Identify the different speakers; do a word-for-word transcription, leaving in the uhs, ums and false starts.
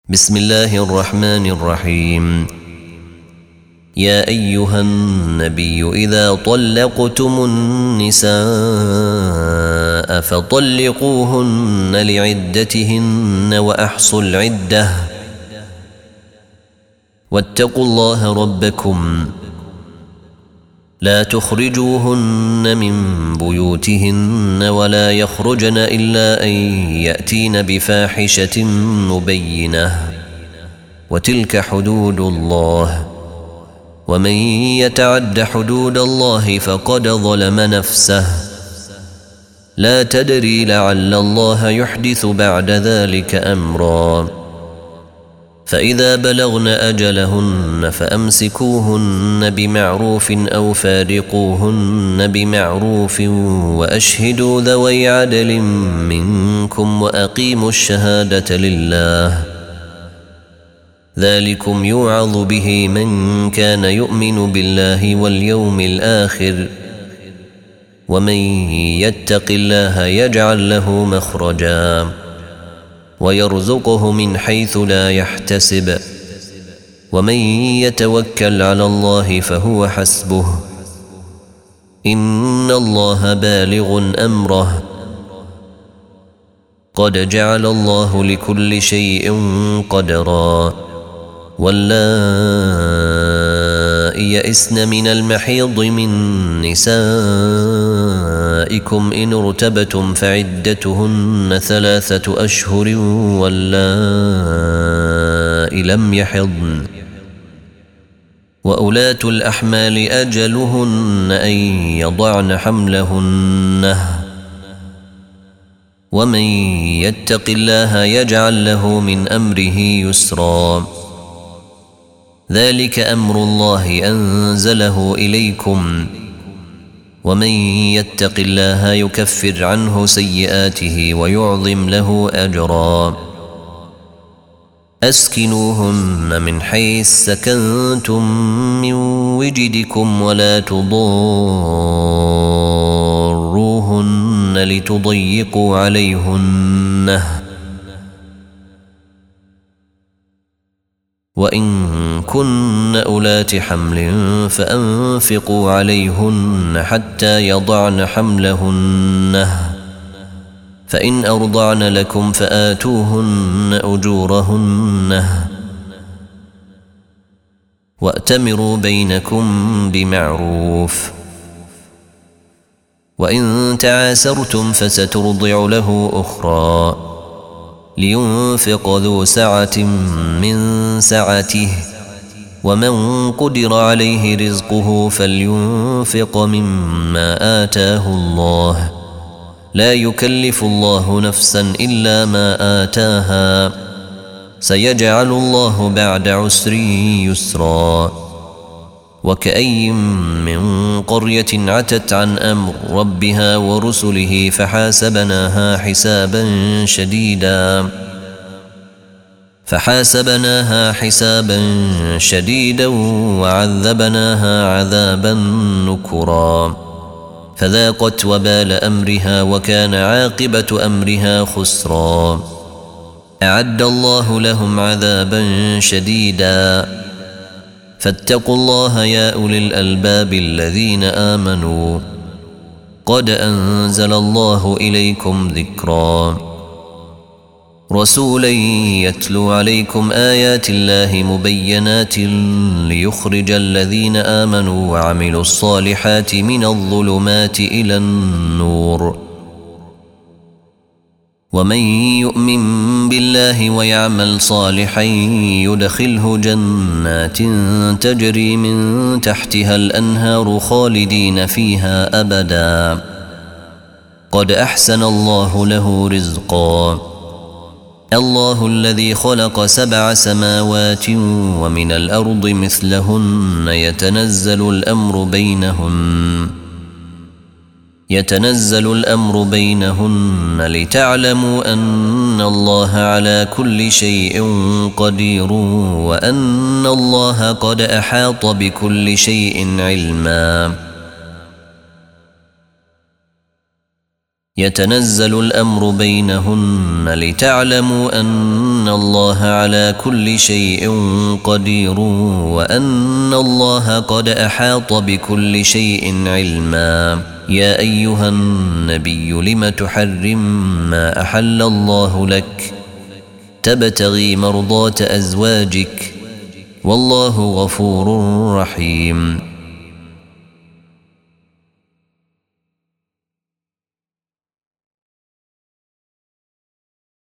Speaker 1: بسم الله الرحمن الرحيم. يا أيها النبي إذا طلقتم النساء فطلقوهن لعدتهن وأحصوا العدة واتقوا الله ربكم لا تخرجوهن من بيوتهن ولا يخرجن إلا أن يأتين بفاحشة مبينة وتلك حدود الله ومن يتعد حدود الله فقد ظلم نفسه لا تدري لعل الله يحدث بعد ذلك أمرا. فإذا بلغن أجلهن فأمسكوهن بمعروف أو فارقوهن بمعروف وأشهدوا ذوي عدل منكم وأقيموا الشهادة لله ذلكم يوعظ به من كان يؤمن بالله واليوم الآخر ومن يتق الله يجعل له مخرجا ويرزقه من حيث لا يحتسب ومن يتوكل على الله فهو حسبه إن الله بالغ أمره قد جعل الله لكل شيء قدرا. واللائي يئسن من المحيض من نسائكم إن ارتبتم فعدتهن ثلاثة أشهر واللائي لم يحضن وأولاة الأحمال أجلهن أن يضعن حملهن ومن يتق الله يجعل له من أمره يسرا. ذلك أمر الله أنزله إليكم ومن يتق الله يكفر عنه سيئاته ويعظم له أجرا. أسكنوهن من حيث سكنتم من وجدكم ولا تضاروهن لتضيقوا عليهن وإن كن أولات حمل فأنفقوا عليهن حتى يضعن حملهن فإن أرضعن لكم فآتوهن أجورهن وأتمروا بينكم بمعروف وإن تعاسرتم فسترضع له أخرى لينفق ذو سعة من سعته ومن قدر عليه رزقه فلينفق مما آتاه الله لا يكلف الله نفسا إلا ما آتاها سيجعل الله بعد عسر يسرا. وكأي من قرية عتت عن أمر ربها ورسله فحاسبناها حسابا شديدا فحاسبناها حسابا شديدا وعذبناها عذابا نكرا فذاقت وبال أمرها وكان عاقبة أمرها خسرا. أعد الله لهم عذابا شديدا فاتقوا الله يا أولي الألباب الذين آمنوا قد أنزل الله إليكم ذكرا رسولا يتلو عليكم آيات الله مبينات ليخرج الذين آمنوا وعملوا الصالحات من الظلمات إلى النور ومن يؤمن بالله ويعمل صالحا يدخله جنات تجري من تحتها الأنهار خالدين فيها أبدا قد أحسن الله له رزقا. الله الذي خلق سبع سماوات ومن الأرض مثلهن يتنزل الأمر بينهن يتنزل الأمر بينهن لتعلموا أن الله على كل شيء قدير وأن الله قد أحاط بكل شيء علما. يتنزل الأمر بينهن لتعلموا أن الله على كل شيء قدير وأن الله قد أحاط بكل شيء علما. يا أيها النبي لم تحرم ما أحل الله لك تبتغي مرضات أزواجك والله غفور رحيم.